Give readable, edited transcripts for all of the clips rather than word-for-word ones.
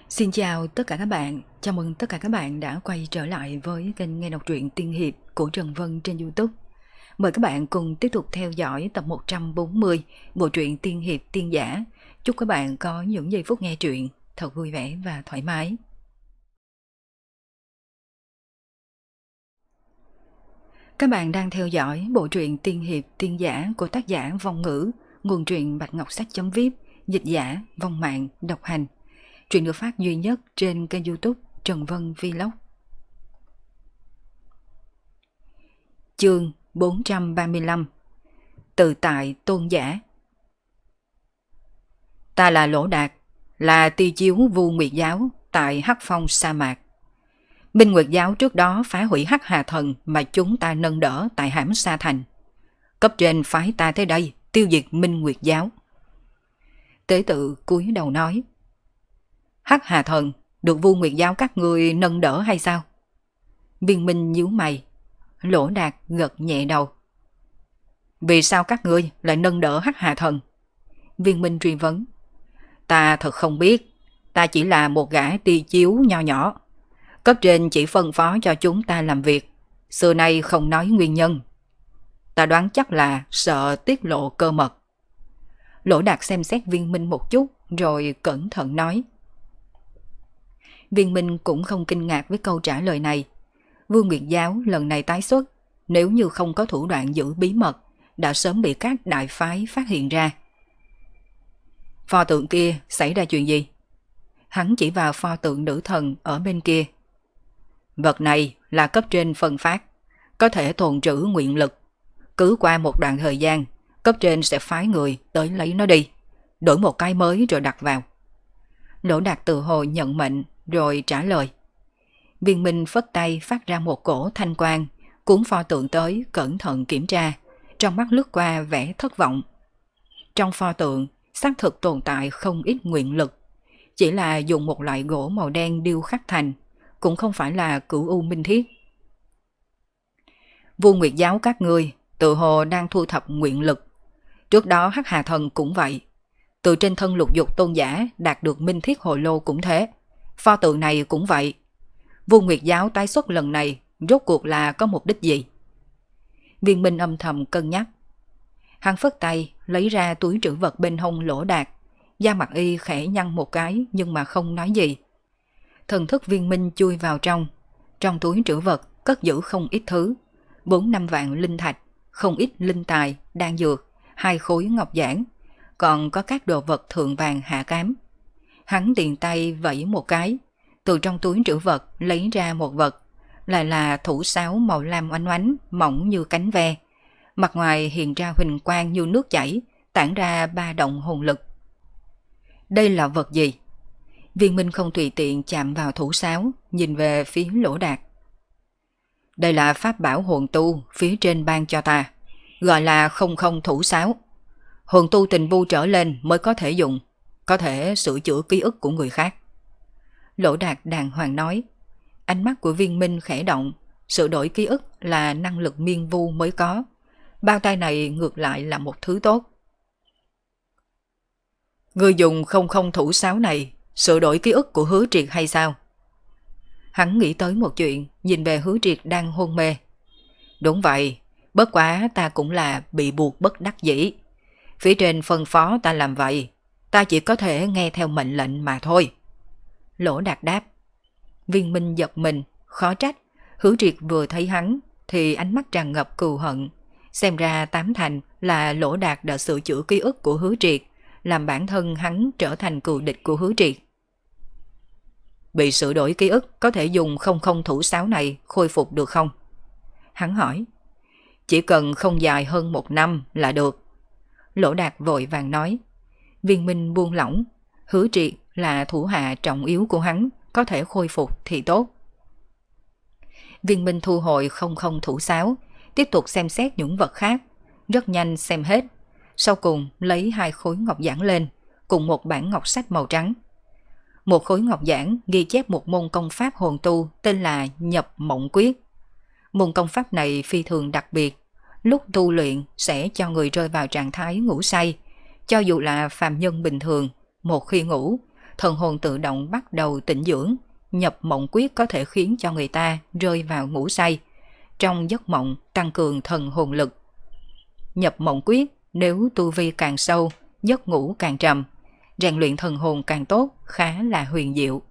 Xin chào tất cả các bạn, chào mừng tất cả các bạn đã quay trở lại với kênh nghe đọc truyện tiên hiệp của Trần Vân trên YouTube. Mời các bạn cùng tiếp tục theo dõi tập 140 bộ truyện tiên hiệp tiên giả. Chúc các bạn có những giây phút nghe truyện thật vui vẻ và thoải mái. Các bạn đang theo dõi bộ truyện tiên hiệp tiên giả của tác giả Vong Ngữ, nguồn truyện Bạch Ngọc Sách.vip, dịch giả Vong Mạng độc hành. Truyện được phát duy nhất trên kênh YouTube Trần Vân Vlog. Chương 435. Tự tại tôn giả. Ta là Lỗ Đạt, là ty chiếu Vu Nguyệt Giáo tại Hắc Phong sa mạc. Minh Nguyệt Giáo trước đó phá hủy Hắc Hà Thần mà chúng ta nâng đỡ tại Hãm Sa Thành. Cấp trên phái ta tới đây tiêu diệt Minh Nguyệt Giáo. Tế tự cúi đầu nói: Hắc Hà Thần được Vu Nguyệt Giáo các ngươi nâng đỡ hay sao? Viên Minh nhíu mày. Lỗ Đạt gật nhẹ đầu. Vì sao các ngươi lại nâng đỡ Hắc Hà Thần? Viên Minh truy vấn. Ta thật không biết, ta chỉ là một gã ty chiếu nho nhỏ. Cấp trên chỉ phân phó cho chúng ta làm việc, xưa nay không nói nguyên nhân. Ta đoán chắc là sợ tiết lộ cơ mật. Lỗ Đạt xem xét Viên Minh một chút rồi cẩn thận nói. Viên Minh cũng không kinh ngạc với câu trả lời này. Vu Nguyệt Giáo lần này tái xuất, nếu như không có thủ đoạn giữ bí mật, đã sớm bị các đại phái phát hiện ra. Pho tượng kia xảy ra chuyện gì? Hắn chỉ vào pho tượng nữ thần ở bên kia. Vật này là cấp trên phân phát, có thể tồn trữ nguyện lực. Cứ qua một đoạn thời gian, cấp trên sẽ phái người tới lấy nó đi, đổi một cái mới rồi đặt vào. Lỗ Đạt tự hồ nhận mệnh rồi trả lời. Viên Minh phất tay phát ra một cổ thanh quang, cuốn pho tượng tới cẩn thận kiểm tra, trong mắt lướt qua vẻ thất vọng. Trong pho tượng xác thực tồn tại không ít nguyện lực, chỉ là dùng một loại gỗ màu đen điêu khắc thành, cũng không phải là cửu u minh thiết. Vu Nguyệt Giáo các ngươi tự hồ đang thu thập nguyện lực. Trước đó Hắc Hà Thần cũng vậy. Từ trên thân Lục Dục tôn giả đạt được minh thiết hồ lô cũng thế. Pho tượng này cũng vậy. Vu Nguyệt Giáo tái xuất lần này rốt cuộc là có mục đích gì? Viên Minh âm thầm cân nhắc. Hắn phất tay lấy ra túi trữ vật bên hông Lỗ Đạt. Da mặt y khẽ nhăn một cái nhưng mà không nói gì. Thần thức Viên Minh chui vào trong túi trữ vật cất giữ không ít thứ. 4-5 vạn linh thạch, không ít linh tài, đan dược, 2 khối ngọc giản, còn có các đồ vật thượng vàng hạ cám. Hắn tiền tay vẫy một cái, từ trong túi trữ vật lấy ra một vật, lại là thủ sáo màu lam oánh oánh, mỏng như cánh ve. Mặt ngoài hiện ra huỳnh quang như nước chảy, tản ra ba động hồn lực. Đây là vật gì? Viên Minh không tùy tiện chạm vào thủ sáo, nhìn về phía Lỗ Đạt. Đây là pháp bảo hồn tu phía trên ban cho ta, gọi là không không thủ sáo. Hồn tu tình vu trở lên mới có thể dùng, có thể sửa chữa ký ức của người khác. Lỗ Đạt đàng hoàng nói. Ánh mắt của Viên Minh khẽ động, sửa đổi ký ức là năng lực miên vu mới có. Bao tay này ngược lại là một thứ tốt. Người dùng không không thủ sáo này sửa đổi ký ức của Hứa Triệt hay sao? Hắn nghĩ tới một chuyện, nhìn về Hứa Triệt đang hôn mê. Đúng vậy, bất quá ta cũng là bị buộc bất đắc dĩ. Phía trên phân phó ta làm vậy, ta chỉ có thể nghe theo mệnh lệnh mà thôi. Lỗ Đạt đáp. Viên Minh giật mình, khó trách. Hứa Triệt vừa thấy hắn thì ánh mắt tràn ngập cừu hận. Xem ra tám thành là Lỗ Đạt đã sửa chữa ký ức của Hứa Triệt, làm bản thân hắn trở thành cừu địch của Hứa Triệt. Bị sửa đổi ký ức có thể dùng không không thủ sáo này khôi phục được không? Hắn hỏi. Chỉ cần không dài hơn 1 năm là được. Lỗ Đạt vội vàng nói. Viên Minh buông lỏng. Hứa Triệt là thủ hạ trọng yếu của hắn, có thể khôi phục thì tốt. Viên Minh thu hồi không không thủ sáo, tiếp tục xem xét những vật khác. Rất nhanh xem hết. Sau cùng lấy 2 khối ngọc giản lên, cùng một bản ngọc sách màu trắng. Một khối ngọc giản ghi chép một môn công pháp hồn tu tên là Nhập Mộng Quyết. Môn công pháp này phi thường đặc biệt, lúc tu luyện sẽ cho người rơi vào trạng thái ngủ say. Cho dù là phàm nhân bình thường, một khi ngủ, thần hồn tự động bắt đầu tĩnh dưỡng. Nhập mộng quyết có thể khiến cho người ta rơi vào ngủ say, trong giấc mộng tăng cường thần hồn lực. Nhập mộng quyết nếu tu vi càng sâu, giấc ngủ càng trầm, rèn luyện thần hồn càng tốt, khá là huyền diệu.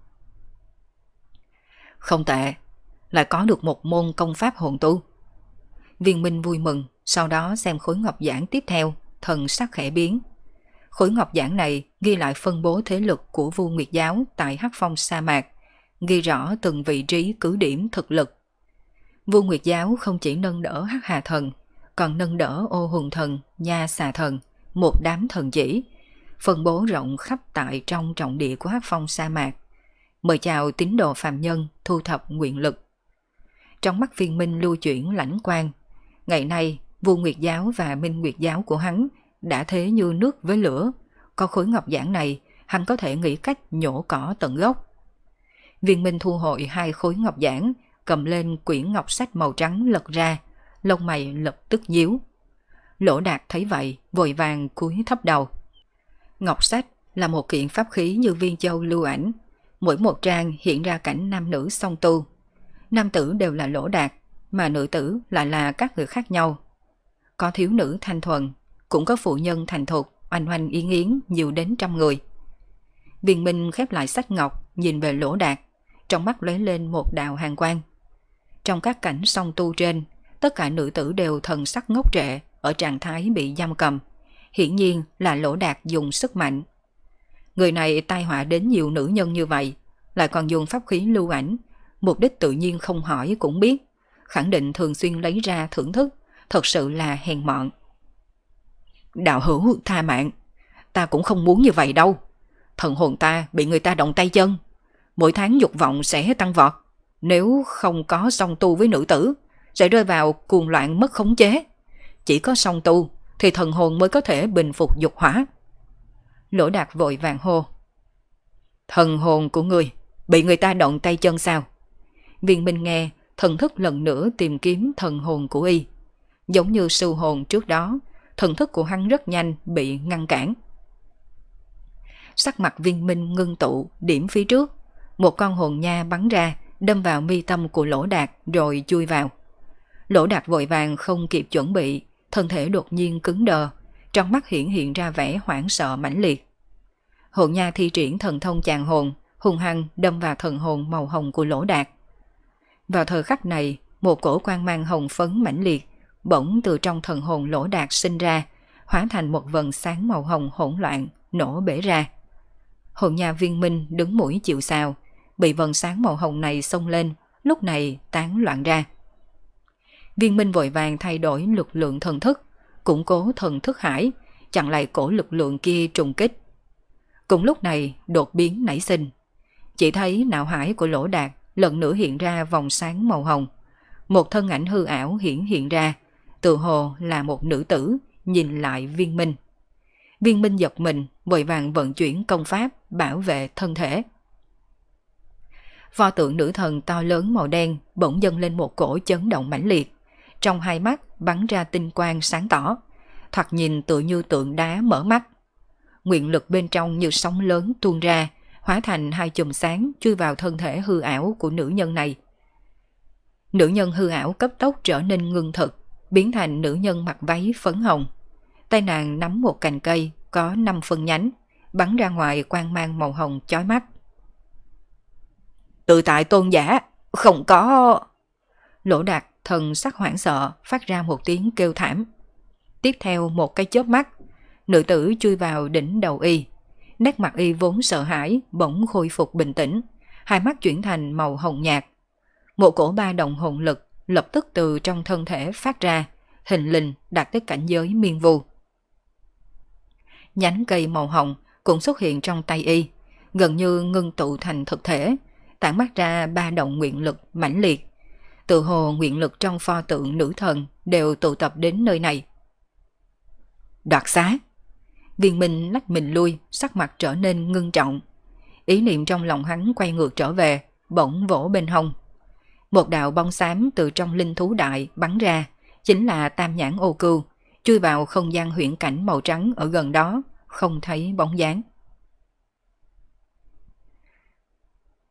Không tệ, lại có được một môn công pháp hồn tu. Viên Minh vui mừng, sau đó xem khối ngọc giản tiếp theo, thần sắc khẽ biến. Khối ngọc giản này ghi lại phân bố thế lực của Vu Nguyệt giáo tại Hắc Phong sa mạc, ghi rõ từng vị trí cứ điểm thực lực. Vu Nguyệt giáo không chỉ nâng đỡ Hắc Hà thần, còn nâng đỡ Ô Hùng thần, Nha Xà thần, một đám thần chỉ, phân bố rộng khắp tại trong trọng địa của Hắc Phong sa mạc, mời chào tín đồ phàm nhân thu thập nguyện lực. Trong mắt Viên Minh lưu chuyển lãnh quang, ngày nay Vu Nguyệt giáo và Minh Nguyệt giáo của hắn đã thế như nước với lửa, có khối ngọc giản này hắn có thể nghĩ cách nhổ cỏ tận gốc. Viên Minh thu hồi hai khối ngọc giản, cầm lên quyển ngọc sách màu trắng lật ra, lông mày lập tức nhíu. Lỗ Đạt thấy vậy, vội vàng cúi thấp đầu. Ngọc sách là một kiện pháp khí như viên châu lưu ảnh, mỗi một trang hiện ra cảnh nam nữ song tu. Nam tử đều là Lỗ Đạt, mà nữ tử lại là các người khác nhau. Có thiếu nữ thanh thuần, cũng có phụ nhân thành thục, oanh oanh yến yến nhiều đến 100 người. Viên Minh khép lại sách ngọc, nhìn về Lỗ Đạt, trong mắt lóe lên một đạo hàn quang. Trong các cảnh song tu trên, tất cả nữ tử đều thần sắc ngốc trệ, ở trạng thái bị giam cầm. Hiển nhiên là Lỗ Đạt dùng sức mạnh. Người này tai họa đến nhiều nữ nhân như vậy, lại còn dùng pháp khí lưu ảnh, mục đích tự nhiên không hỏi cũng biết, khẳng định thường xuyên lấy ra thưởng thức, thật sự là hèn mọn. Đạo hữu tha mạng, ta cũng không muốn như vậy đâu. Thần hồn ta bị người ta động tay chân, mỗi tháng dục vọng sẽ tăng vọt. Nếu không có song tu với nữ tử, sẽ rơi vào cuồng loạn mất khống chế. Chỉ có song tu thì thần hồn mới có thể bình phục dục hỏa. Lỗ Đạt vội vàng hô. Thần hồn của người bị người ta động tay chân sao? Viên Minh nghe, thần thức lần nữa tìm kiếm thần hồn của y. Giống như sư hồn trước đó, thần thức của hắn rất nhanh bị ngăn cản. Sắc mặt Viên Minh ngưng tụ, điểm phía trước, một con hồn nha bắn ra, đâm vào mi tâm của Lỗ Đạt rồi chui vào. Lỗ Đạt vội vàng không kịp chuẩn bị, thân thể đột nhiên cứng đờ, trong mắt hiện ra vẻ hoảng sợ mãnh liệt. Hồn nha thi triển thần thông chàng hồn, hung hăng đâm vào thần hồn màu hồng của Lỗ Đạt. Vào thời khắc này, một cổ quang mang hồng phấn mãnh liệt bỗng từ trong thần hồn Lỗ Đạt sinh ra, hóa thành một vầng sáng màu hồng hỗn loạn, nổ bể ra. Hồn nha Viên Minh đứng mũi chịu sào, bị vầng sáng màu hồng này xông lên, lúc này tán loạn ra. Viên Minh vội vàng thay đổi lực lượng thần thức, củng cố thần thức hải, chặn lại cổ lực lượng kia trùng kích. Cùng lúc này đột biến nảy sinh, chỉ thấy não hải của Lỗ Đạt lần nữa hiện ra vòng sáng màu hồng, một thân ảnh hư ảo hiện ra, tự hồ là một nữ tử nhìn lại Viên Minh. Viên Minh giật mình, vội vàng vận chuyển công pháp bảo vệ thân thể. Pho tượng nữ thần to lớn màu đen bỗng dâng lên một cổ chấn động mãnh liệt, trong hai mắt bắn ra tinh quang sáng tỏ, thoạt nhìn tựa như tượng đá mở mắt. Nguyện lực bên trong như sóng lớn tuôn ra, hóa thành hai chùm sáng chui vào thân thể hư ảo của nữ nhân này. Nữ nhân hư ảo cấp tốc trở nên ngưng thực, biến thành nữ nhân mặc váy phấn hồng. Tay nàng nắm một cành cây có 5 phân nhánh, bắn ra ngoài quang mang màu hồng chói mắt. Tự tại tôn giả, không có... Lỗ Đạt thần sắc hoảng sợ, phát ra một tiếng kêu thảm. Tiếp theo một cái chớp mắt, nữ tử chui vào đỉnh đầu y. Nét mặt y vốn sợ hãi bỗng khôi phục bình tĩnh, hai mắt chuyển thành màu hồng nhạt. Một cổ ba động hồn lực lập tức từ trong thân thể phát ra, hình lình đạt tới cảnh giới miên vu. Nhánh cây màu hồng cũng xuất hiện trong tay y, gần như ngưng tụ thành thực thể, tản mát ra ba động nguyện lực mãnh liệt. Tự hồ nguyện lực trong pho tượng nữ thần đều tụ tập đến nơi này. Đoạt xá. Viên Minh lách mình lui, sắc mặt trở nên ngưng trọng. Ý niệm trong lòng hắn quay ngược trở về, bỗng vỗ bên hông. Một đạo bóng xám từ trong linh thú đại bắn ra, chính là Tam Nhãn Ô Cưu, chui vào không gian huyễn cảnh màu trắng ở gần đó, không thấy bóng dáng.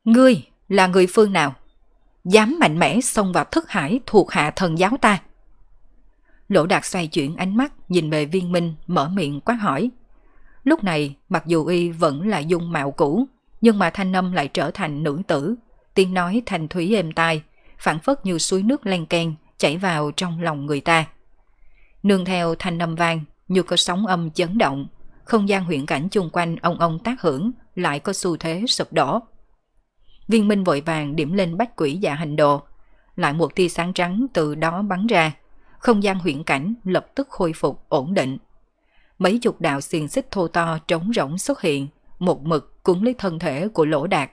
Ngươi là người phương nào? Dám mạnh mẽ xông vào thức hải thuộc hạ thần giáo ta? Lỗ Đạt xoay chuyển ánh mắt nhìn về Viên Minh, mở miệng quát hỏi. Lúc này mặc dù y vẫn là dung mạo cũ, nhưng mà thanh âm lại trở thành nữ tử, tiếng nói thanh thúy êm tai, phảng phất như suối nước len keng chảy vào trong lòng người ta. Nương theo thanh âm vang như có sóng âm chấn động, không gian huyễn cảnh chung quanh ông ông tác hưởng lại có xu thế sụp đổ. Viên Minh vội vàng điểm lên bách quỷ dạ hành đồ, lại một tia sáng trắng từ đó bắn ra, không gian huyễn cảnh lập tức khôi phục ổn định. Mấy chục đạo xiềng xích thô to trống rỗng xuất hiện, một mực cuốn lấy thân thể của Lỗ Đạt.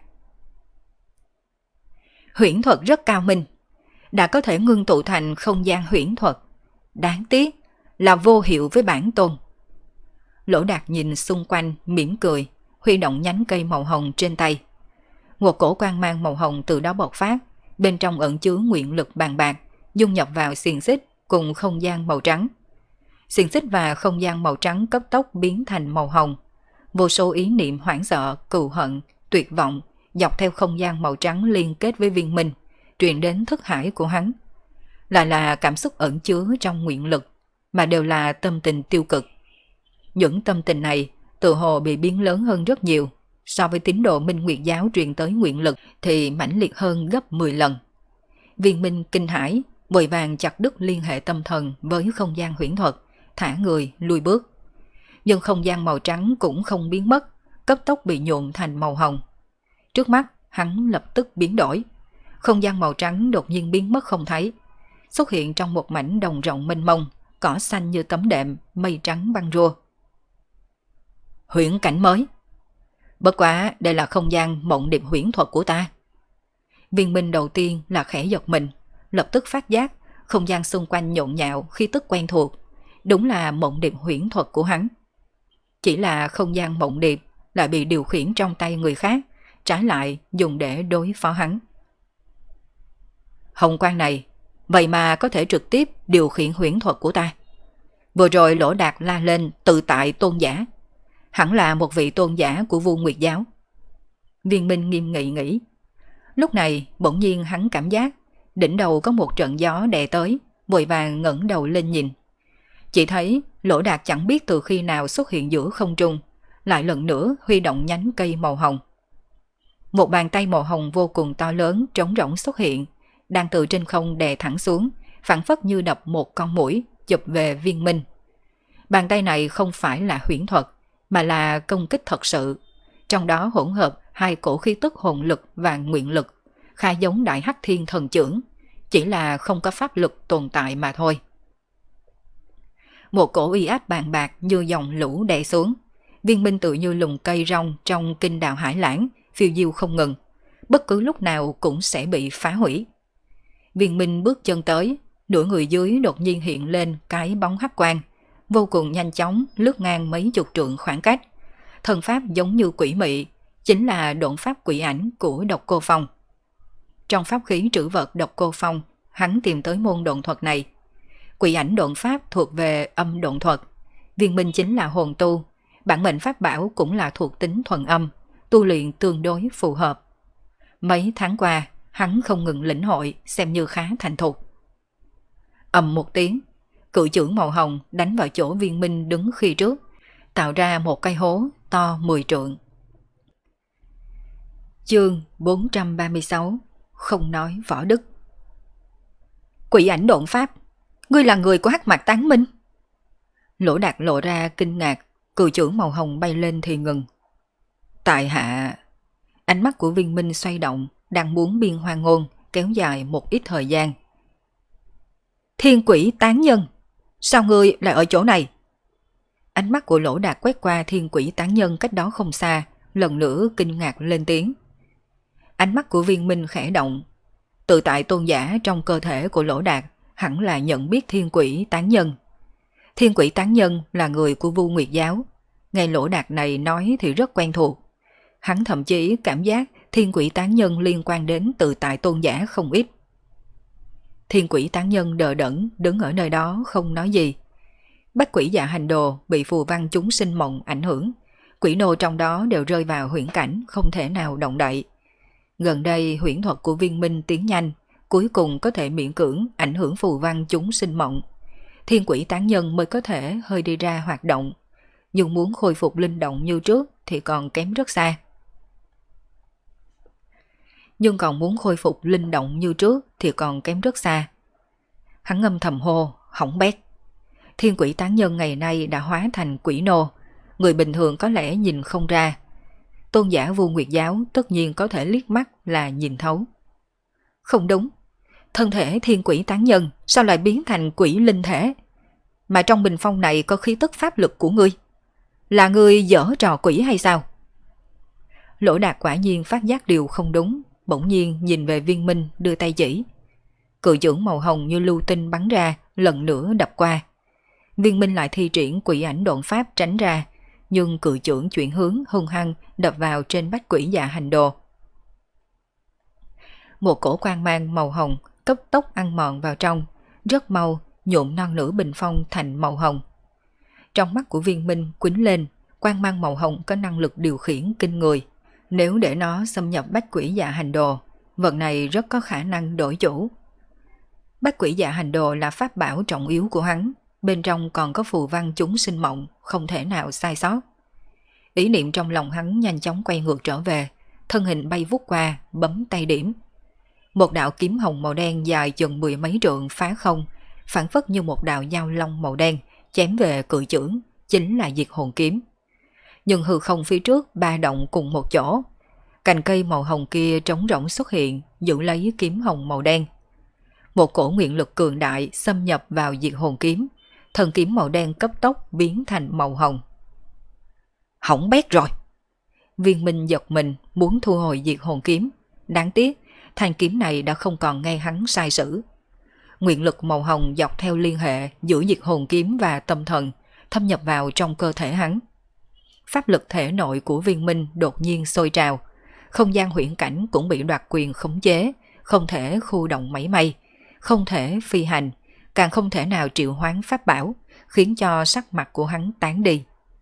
Huyễn thuật rất cao minh, đã có thể ngưng tụ thành không gian huyễn thuật. Đáng tiếc là vô hiệu với bản tôn. Lỗ Đạt nhìn xung quanh mỉm cười, huy động nhánh cây màu hồng trên tay. Một cổ quang mang màu hồng từ đó bộc phát, bên trong ẩn chứa nguyện lực bàn bạc, dung nhập vào xiềng xích cùng không gian màu trắng. Xiềng xích và không gian màu trắng cấp tốc biến thành màu hồng. Vô số ý niệm hoảng sợ, cừu hận, tuyệt vọng dọc theo không gian màu trắng liên kết với Viên Minh, truyền đến thức hải của hắn. Lại là cảm xúc ẩn chứa trong nguyện lực, mà đều là tâm tình tiêu cực. Những tâm tình này tự hồ bị biến lớn hơn rất nhiều, so với tín đồ Minh Nguyệt giáo truyền tới nguyện lực thì mãnh liệt hơn gấp 10 lần. Viên Minh kinh hãi, vội vàng chặt đứt liên hệ tâm thần với không gian huyễn thuật, thả người lui bước. Nhưng không gian màu trắng cũng không biến mất, cấp tốc bị nhuộm thành màu hồng. Trước mắt hắn lập tức biến đổi, không gian màu trắng đột nhiên biến mất không thấy, xuất hiện trong một mảnh đồng rộng mênh mông, cỏ xanh như tấm đệm, mây trắng băng rua. Huyễn cảnh mới. Bất quá đây là không gian mộng điệp huyễn thuật của ta. Viên Minh đầu tiên là khẽ giật mình, lập tức phát giác không gian xung quanh nhộn nhạo khí tức quen thuộc, đúng là mộng điệp huyễn thuật của hắn. Chỉ là không gian mộng điệp lại bị điều khiển trong tay người khác, trái lại dùng để đối phó hắn. Hồng quang này vậy mà có thể trực tiếp điều khiển huyễn thuật của ta. Vừa rồi Lỗ Đạt la lên tự tại tôn giả, hẳn là một vị tôn giả của Vu Nguyệt giáo. Viên Minh nghiêm nghị nghĩ. Lúc này bỗng nhiên hắn cảm giác đỉnh đầu có một trận gió đè tới, vội vàng ngẩng đầu lên nhìn. Chỉ thấy Lỗ Đạt chẳng biết từ khi nào xuất hiện giữa không trung, lại lần nữa huy động nhánh cây màu hồng. Một bàn tay màu hồng vô cùng to lớn trống rỗng xuất hiện, đang từ trên không đè thẳng xuống, phảng phất như đập một con muỗi chụp về Viên Minh. Bàn tay này không phải là huyễn thuật, mà là công kích thật sự, trong đó hỗn hợp hai cổ khí tức hồn lực và nguyện lực, khá giống Đại Hắc Thiên Thần Chưởng, chỉ là không có pháp lực tồn tại mà thôi. Một cổ uy áp bàn bạc như dòng lũ đè xuống, Viên Minh tự như lùm cây rong trong kinh đào hải lãng, phiêu diêu không ngừng, bất cứ lúc nào cũng sẽ bị phá hủy. Viên Minh bước chân tới, nửa người dưới đột nhiên hiện lên cái bóng hắc quang, vô cùng nhanh chóng lướt ngang mấy chục trượng khoảng cách. Thần pháp giống như quỷ mị, chính là độn pháp quỷ ảnh của Độc Cô Phong. Trong pháp khí trữ vật Độc Cô Phong, hắn tìm tới môn độn thuật này. Quỷ ảnh độn pháp thuộc về âm độn thuật, Viên Minh chính là hồn tu, bản mệnh pháp bảo cũng là thuộc tính thuần âm, tu luyện tương đối phù hợp. Mấy tháng qua, hắn không ngừng lĩnh hội, xem như khá thành thục. Ầm một tiếng, cự chưởng màu hồng đánh vào chỗ Viên Minh đứng khi trước, tạo ra một cái hố to 10 trượng. Chương 436, không nói võ đức. Quỷ ảnh độn pháp, ngươi là người của Hắc Mạc Tán Minh? Lỗ Đạt lộ ra kinh ngạc, cự chưởng màu hồng bay lên thì ngừng. Tại hạ... Ánh mắt của Viên Minh xoay động, đang muốn biên hoang ngôn, kéo dài một ít thời gian. Thiên quỷ tán nhân, sao ngươi lại ở chỗ này? Ánh mắt của Lỗ Đạt quét qua thiên quỷ tán nhân cách đó không xa, lần nữa kinh ngạc lên tiếng. Ánh mắt của Viên Minh khẽ động. Tự tại tôn giả trong cơ thể của Lỗ Đạt hẳn là nhận biết thiên quỷ tán nhân. Thiên quỷ tán nhân là người của Vu Nguyệt giáo. Nghe Lỗ Đạt này nói thì rất quen thuộc. Hắn thậm chí cảm giác thiên quỷ tán nhân liên quan đến tự tại tôn giả không ít. Thiên quỷ tán nhân đờ đẫn đứng ở nơi đó không nói gì. Bách quỷ dạ hành đồ bị phù văn chúng sinh mộng ảnh hưởng, quỷ nô trong đó đều rơi vào huyễn cảnh không thể nào động đậy. Gần đây huyễn thuật của Viên Minh tiến nhanh, cuối cùng có thể miễn cưỡng ảnh hưởng phù văn chúng sinh mộng. Thiên quỷ tán nhân mới có thể hơi đi ra hoạt động, nhưng muốn khôi phục linh động như trước thì còn kém rất xa. Hắn âm thầm hô, hỏng bét. Thiên quỷ tán nhân ngày nay đã hóa thành quỷ nô, người bình thường có lẽ nhìn không ra. Tôn giả Vu Nguyệt Giáo tất nhiên có thể liếc mắt là nhìn thấu. Không đúng, thân thể thiên quỷ tán nhân sao lại biến thành quỷ linh thể? Mà trong bình phong này có khí tức pháp lực của ngươi. Là ngươi dở trò quỷ hay sao? Lỗ Đạt quả nhiên phát giác điều không đúng, bỗng nhiên nhìn về Viên Minh đưa tay chỉ. Cự chưởng màu hồng như lưu tinh bắn ra, lần nữa đập qua. Viên Minh lại thi triển quỷ ảnh độn pháp tránh ra, nhưng cự chưởng chuyển hướng hung hăng đập vào trên bách quỷ dạ hành đồ. Một cổ quang mang màu hồng cấp tốc ăn mòn vào trong, rất mau nhuộm non nửa bình phong thành màu hồng. Trong mắt của Viên Minh quýnh lên, quang mang màu hồng có năng lực điều khiển kinh người. Nếu để nó xâm nhập bách quỷ dạ hành đồ, vật này rất có khả năng đổi chủ. Bách quỷ dạ hành đồ là pháp bảo trọng yếu của hắn, bên trong còn có phù văn chúng sinh mộng, không thể nào sai sót. Ý niệm trong lòng hắn nhanh chóng quay ngược trở về, thân hình bay vút qua, bấm tay điểm. Một đạo kiếm hồng màu đen dài chừng 10 mấy trượng phá không, phản phất như một đạo dao long màu đen, chém về cự chưởng, chính là diệt hồn kiếm. Nhưng hư không phía trước ba động cùng một chỗ. Cành cây màu hồng kia trống rỗng xuất hiện, giữ lấy kiếm hồng màu đen. Một cổ nguyện lực cường đại xâm nhập vào diệt hồn kiếm, thần kiếm màu đen cấp tốc biến thành màu hồng. Hỏng bét rồi! Viên Minh giật mình muốn thu hồi diệt hồn kiếm. Đáng tiếc, thanh kiếm này đã không còn nghe hắn sai sử. Nguyện lực màu hồng dọc theo liên hệ giữa diệt hồn kiếm và tâm thần, thâm nhập vào trong cơ thể hắn. Pháp lực thể nội của Viên Minh đột nhiên sôi trào, không gian huyễn cảnh cũng bị đoạt quyền khống chế, không thể khu động mảy may, không thể phi hành, càng không thể nào triệu hoán pháp bảo, khiến cho sắc mặt của hắn tán đi.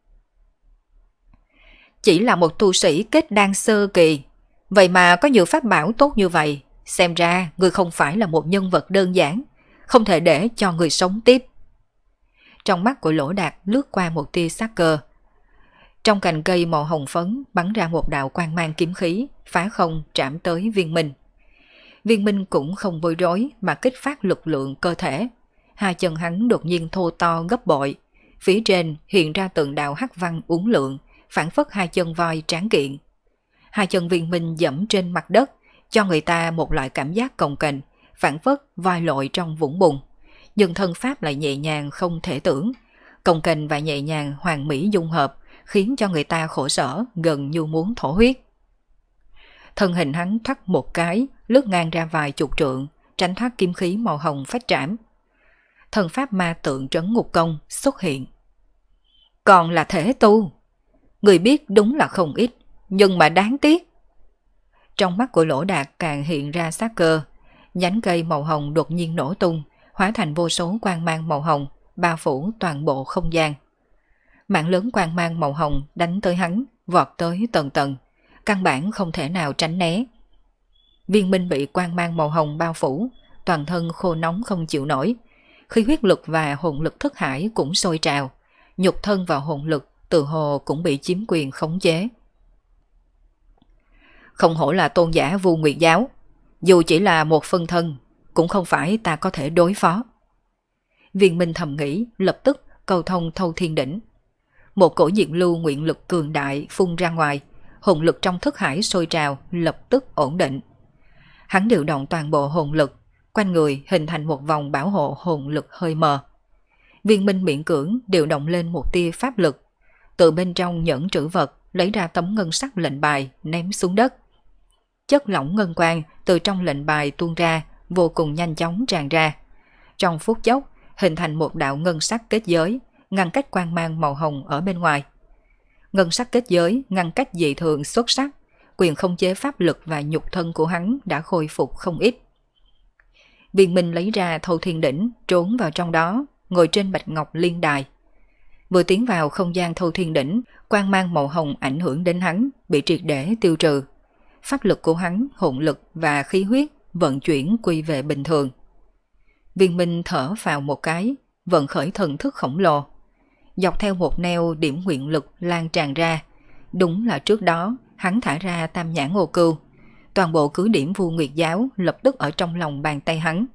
Chỉ là một tu sĩ kết đan sơ kỳ, vậy mà có nhiều pháp bảo tốt như vậy, xem ra người không phải là một nhân vật đơn giản, không thể để cho người sống tiếp. Trong mắt của Lỗ Đạt lướt qua một tia sát cơ. Trong cành cây màu hồng phấn bắn ra một đạo quang mang kiếm khí, phá không chạm tới Viên Minh. Viên Minh cũng không bối rối mà kích phát lực lượng cơ thể. Hai chân hắn đột nhiên thô to gấp bội, phía trên hiện ra từng đạo hắc văn uốn lượn, phản phất hai chân voi tráng kiện. Hai chân Viên Minh dẫm trên mặt đất, cho người ta một loại cảm giác cồng kềnh, phản phất voi lội trong vũng bùn. Nhưng thân pháp lại nhẹ nhàng không thể tưởng, cồng kềnh và nhẹ nhàng hoàn mỹ dung hợp, khiến cho người ta khổ sở gần như muốn thổ huyết. Thân hình hắn thoát một cái, lướt ngang ra vài chục trượng, tránh thoát kiếm khí màu hồng phách trảm. Thần pháp ma tượng trấn ngục công xuất hiện. Còn là thể tu. Người biết đúng là không ít, nhưng mà đáng tiếc. Trong mắt của Lỗ Đạt càng hiện ra sát cơ, nhánh cây màu hồng đột nhiên nổ tung, hóa thành vô số quang mang màu hồng, bao phủ toàn bộ không gian. Mạng lớn quang mang màu hồng đánh tới hắn, vọt tới tầng tầng, căn bản không thể nào tránh né. Viên Minh bị quang mang màu hồng bao phủ, toàn thân khô nóng không chịu nổi, khi huyết lực và hồn lực thức hải cũng sôi trào, nhục thân và hồn lực tự hồ cũng bị chiếm quyền khống chế. Không hổ là tôn giả Vu Nguyệt Giáo, dù chỉ là một phân thân, cũng không phải ta có thể đối phó. Viên Minh thầm nghĩ, lập tức cầu thông thâu thiên đỉnh. Một cổ diệt lưu nguyện lực cường đại phun ra ngoài, hồn lực trong thức hải sôi trào, lập tức ổn định. Hắn điều động toàn bộ hồn lực, quanh người hình thành một vòng bảo hộ hồn lực hơi mờ. Viên Minh miễn cưỡng điều động lên một tia pháp lực, từ bên trong nhẫn trữ vật lấy ra tấm ngân sắc lệnh bài ném xuống đất. Chất lỏng ngân quang từ trong lệnh bài tuôn ra, vô cùng nhanh chóng tràn ra. Trong phút chốc hình thành một đạo ngân sắc kết giới, ngăn cách quang mang màu hồng ở bên ngoài. Ngân sắc kết giới ngăn cách dị thường xuất sắc, quyền khống chế pháp lực và nhục thân của hắn đã khôi phục không ít. Viên Minh lấy ra thâu thiên đỉnh, trốn vào trong đó, ngồi trên bạch ngọc liên đài. Vừa tiến vào không gian thâu thiên đỉnh, quang mang màu hồng ảnh hưởng đến hắn, bị triệt để tiêu trừ. pháp lực của hắn, hồn lực và khí huyết vận chuyển quy về bình thường. Viên Minh thở vào một cái, vận khởi thần thức khổng lồ. Dọc theo một neo điểm nguyện lực lan tràn ra, đúng là trước đó hắn thả ra tam nhãn ô cưu. Toàn bộ cứ điểm Vu Nguyệt giáo lập tức ở trong lòng bàn tay hắn.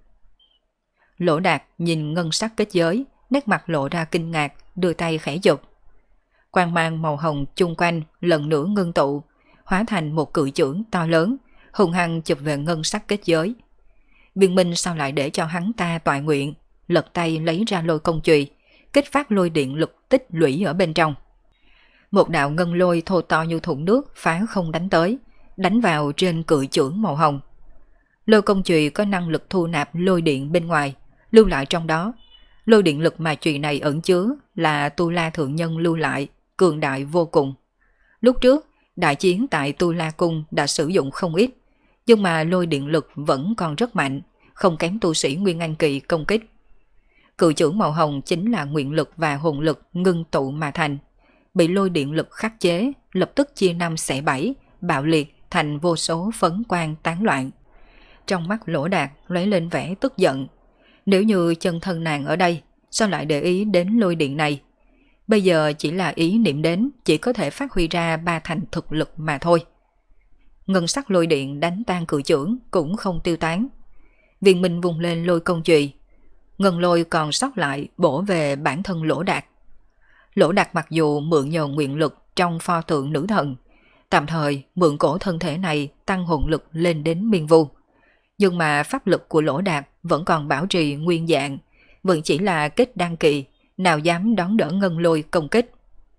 Lỗ Đạt nhìn ngân sắc kết giới, nét mặt lộ ra kinh ngạc, đưa tay khẽ giục. Quang mang màu hồng chung quanh lần nữa ngưng tụ, hóa thành một cự chưởng to lớn, hùng hăng chụp về ngân sắc kết giới. Viên Minh sao lại để cho hắn ta toại nguyện, lật tay lấy ra lôi công chùy, kích phát lôi điện lực tích lũy ở bên trong. Một đạo ngân lôi thô to như thùng nước phá không đánh tới, đánh vào trên cự chưởng màu hồng. Lôi công chùy có năng lực thu nạp lôi điện bên ngoài, lưu lại trong đó. Lôi điện lực mà chùy này ẩn chứa là Tu La Thượng Nhân lưu lại, cường đại vô cùng. Lúc trước, đại chiến tại Tu La Cung đã sử dụng không ít, nhưng mà lôi điện lực vẫn còn rất mạnh, không kém tu sĩ Nguyên Anh Kỳ công kích. Cự chưởng màu hồng chính là nguyện lực và hồn lực ngưng tụ mà thành. Bị lôi điện lực khắc chế, lập tức chia năm xẻ bảy, bạo liệt thành vô số phấn quang tán loạn. Trong mắt Lỗ Đạt lóe lên vẻ tức giận. Nếu như chân thân nàng ở đây, sao lại để ý đến lôi điện này? Bây giờ chỉ là ý niệm đến, chỉ có thể phát huy ra ba thành thực lực mà thôi. Ngân sắc lôi điện đánh tan cự chưởng cũng không tiêu tán. Viên Minh vùng lên lôi công chùy, ngân lôi còn sót lại bổ về bản thân Lỗ Đạt. Lỗ Đạt mặc dù mượn nhờ nguyện lực trong pho tượng nữ thần, tạm thời mượn cổ thân thể này tăng hồn lực lên đến miên vu, nhưng mà pháp lực của Lỗ Đạt vẫn còn bảo trì nguyên dạng, vẫn chỉ là kết đăng kỳ, nào dám đón đỡ ngân lôi công kích.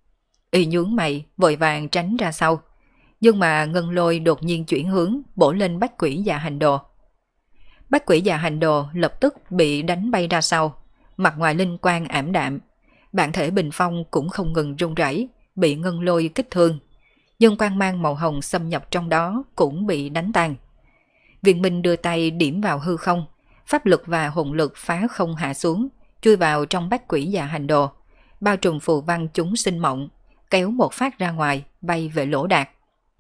Y nhướng mày vội vàng tránh ra sau, nhưng mà ngân lôi đột nhiên chuyển hướng bổ lên Bách Quỷ Dạ Hành Đồ. Bách Quỷ Dạ Hành Đồ lập tức bị đánh bay ra sau, mặt ngoài linh quang ảm đạm, bản thể bình phong cũng không ngừng rung rẩy, bị ngân lôi kích thương, nhưng quang mang màu hồng xâm nhập trong đó cũng bị đánh tan. Viên Minh đưa tay điểm vào hư không, pháp lực và hồn lực phá không hạ xuống, chui vào trong Bách Quỷ Dạ Hành Đồ, bao trùm phù văn chúng sinh mộng, kéo một phát ra ngoài, bay về Lỗ Đạt.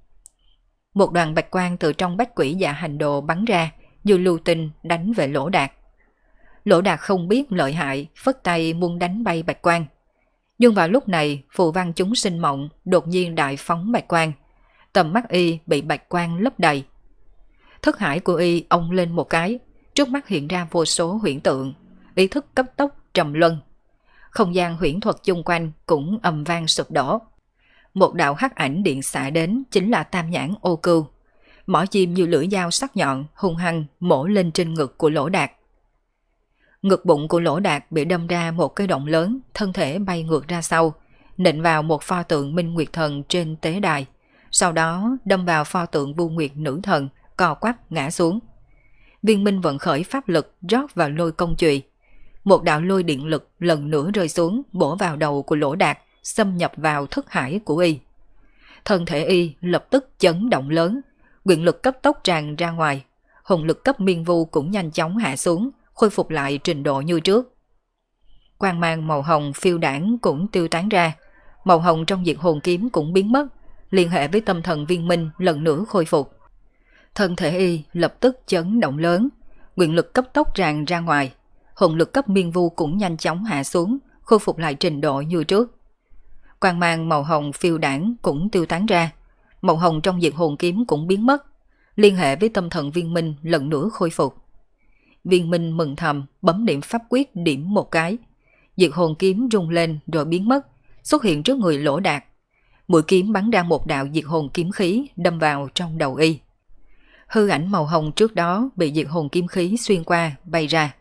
Một đoàn bạch quang từ trong Bách Quỷ Dạ Hành Đồ bắn ra, như lưu tinh đánh về Lỗ Đạt. Lỗ Đạt không biết lợi hại, phất tay muốn đánh bay bạch quang. Nhưng vào lúc này, phù văn chúng sinh mộng đột nhiên đại phóng bạch quang, tầm mắt y bị bạch quang lấp đầy. Thức hải của y ông lên một cái, trước mắt hiện ra vô số huyễn tượng, ý thức cấp tốc trầm luân. Không gian huyễn thuật chung quanh cũng ầm vang sụp đổ. Một đạo hắc ảnh điện xạ đến chính là tam nhãn ô cưu. Mỏ chim như lưỡi dao sắc nhọn hung hăng mổ lên trên ngực của Lỗ Đạt. Ngực bụng của Lỗ Đạt bị đâm ra một cái động lớn, thân thể bay ngược ra sau, nện vào một pho tượng Minh Nguyệt Thần trên tế đài, sau đó đâm vào pho tượng Vu Nguyệt Nữ Thần, co quắp ngã xuống. Viên Minh vận khởi pháp lực rót vào lôi công chùy. Một đạo lôi điện lực lần nữa rơi xuống, bổ vào đầu của Lỗ Đạt, xâm nhập vào thức hải của y. Thân thể y lập tức chấn động lớn, nguyện lực cấp tốc tràn ra ngoài, hồn lực cấp miên vu cũng nhanh chóng hạ xuống, khôi phục lại trình độ như trước. Quang mang màu hồng phiêu đảng cũng tiêu tán ra, màu hồng trong diệt hồn kiếm cũng biến mất, liên hệ với tâm thần Viên Minh lần nữa khôi phục. Thân thể y lập tức chấn động lớn, nguyện lực cấp tốc tràn ra ngoài, hồn lực cấp miên vu cũng nhanh chóng hạ xuống, khôi phục lại trình độ như trước. Quang mang màu hồng phiêu đảng cũng tiêu tán ra, màu hồng trong diệt hồn kiếm cũng biến mất, liên hệ với tâm thần Viên Minh lần nữa khôi phục. Viên Minh mừng thầm, bấm niệm pháp quyết điểm một cái, diệt hồn kiếm rung lên rồi biến mất, xuất hiện trước người Lỗ Đạt. Mũi kiếm bắn ra một đạo diệt hồn kiếm khí đâm vào trong đầu y. Hư ảnh màu hồng trước đó bị diệt hồn kiếm khí xuyên qua bay ra.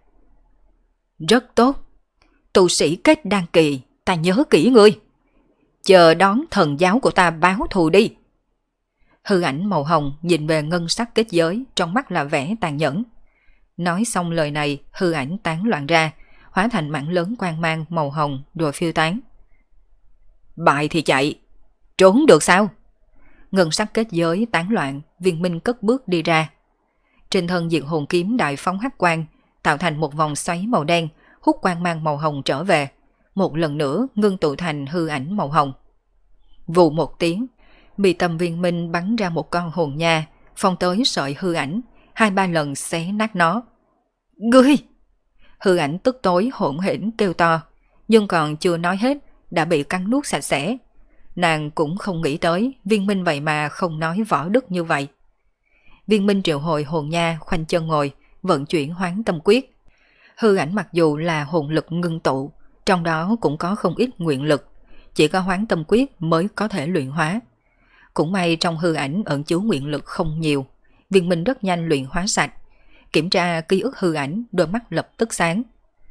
Rất tốt, tu sĩ kết đan kỳ, ta nhớ kỹ ngươi. Chờ đón thần giáo của ta báo thù đi. Hư ảnh màu hồng nhìn về ngân sắc kết giới, trong mắt là vẻ tàn nhẫn. Nói xong lời này, hư ảnh tán loạn ra, hóa thành mảng lớn quang mang màu hồng rồi phiêu tán. Bại thì chạy, trốn được sao? Ngân sắc kết giới tán loạn, Viên Minh cất bước đi ra. Trên thân diệt hồn kiếm đại phóng hắc quang, tạo thành một vòng xoáy màu đen, hút quang mang màu hồng trở về, một lần nữa ngưng tụ thành hư ảnh màu hồng. Vù một tiếng, bị tầm Viên Minh bắn ra một con hồn nha, phong tới sợi hư ảnh, 2-3 lần xé nát nó. Ngươi! Hư ảnh tức tối hỗn hển kêu to, nhưng còn chưa nói hết đã bị cắn nuốt sạch sẽ. Nàng cũng không nghĩ tới Viên Minh vậy mà không nói võ đức như vậy. Viên Minh triệu hồi hồn nha khoanh chân ngồi, vận chuyển hoán tâm quyết. Hư ảnh mặc dù là hồn lực ngưng tụ, trong đó cũng có không ít nguyện lực, chỉ có hoán tâm quyết mới có thể luyện hóa. Cũng may trong hư ảnh ẩn chứa nguyện lực không nhiều, Viên Minh rất nhanh luyện hóa sạch. Kiểm tra ký ức hư ảnh, đôi mắt lập tức sáng.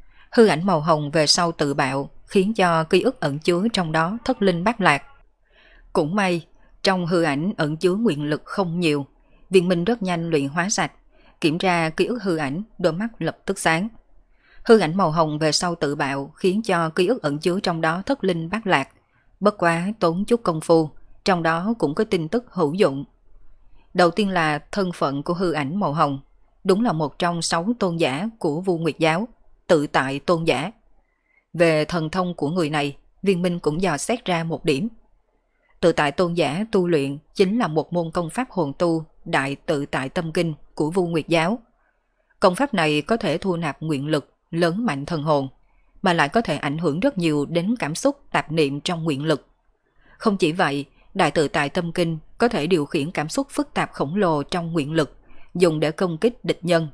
Hư ảnh màu hồng về sau tự bạo, khiến cho ký ức ẩn chứa trong đó thất linh bát lạc. Cũng may, trong hư ảnh ẩn chứa nguyện lực không nhiều, Viên Minh rất nhanh luyện hóa sạch. Kiểm tra ký ức hư ảnh, đôi mắt lập tức sáng. Hư ảnh màu hồng về sau tự bạo, khiến cho ký ức ẩn chứa trong đó thất linh bát lạc. Bất quá tốn chút công phu, trong đó cũng có tin tức hữu dụng. Đầu tiên là thân phận của hư ảnh màu hồng, đúng là một trong 6 tôn giả của Vu Nguyệt giáo, tự tại tôn giả. Về thần thông của người này, Viên Minh cũng dò xét ra một điểm. Tự tại tôn giả tu luyện chính là một môn công pháp hồn tu đại tự tại tâm kinh của Vu Nguyệt giáo. Công pháp này có thể thu nạp nguyện lực, lớn mạnh thần hồn, mà lại có thể ảnh hưởng rất nhiều đến cảm xúc tạp niệm trong nguyện lực. Không chỉ vậy, đại tự tại tâm kinh có thể điều khiển cảm xúc phức tạp khổng lồ trong nguyện lực, dùng để công kích địch nhân.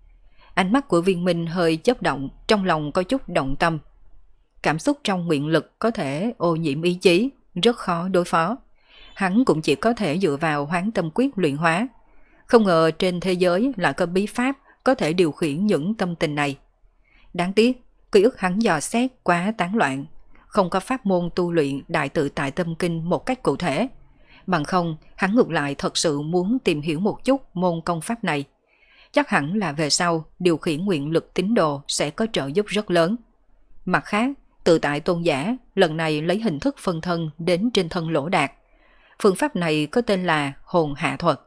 Ánh mắt của Viên Minh hơi chớp động, trong lòng có chút động tâm. Cảm xúc trong nguyện lực có thể ô nhiễm ý chí, rất khó đối phó. Hắn cũng chỉ có thể dựa vào hoán tâm quyết luyện hóa. Không ngờ trên thế giới lại có bí pháp có thể điều khiển những tâm tình này. Đáng tiếc, ký ức hắn dò xét quá tán loạn, không có pháp môn tu luyện đại tự tại tâm kinh một cách cụ thể. Bằng không, hắn ngược lại thật sự muốn tìm hiểu một chút môn công pháp này. Chắc hẳn là về sau điều khiển nguyện lực tín đồ sẽ có trợ giúp rất lớn. Mặt khác, tự tại tôn giả lần này lấy hình thức phân thân đến trên thân Lỗ Đạt. Phương pháp này có tên là hồn hạ thuật.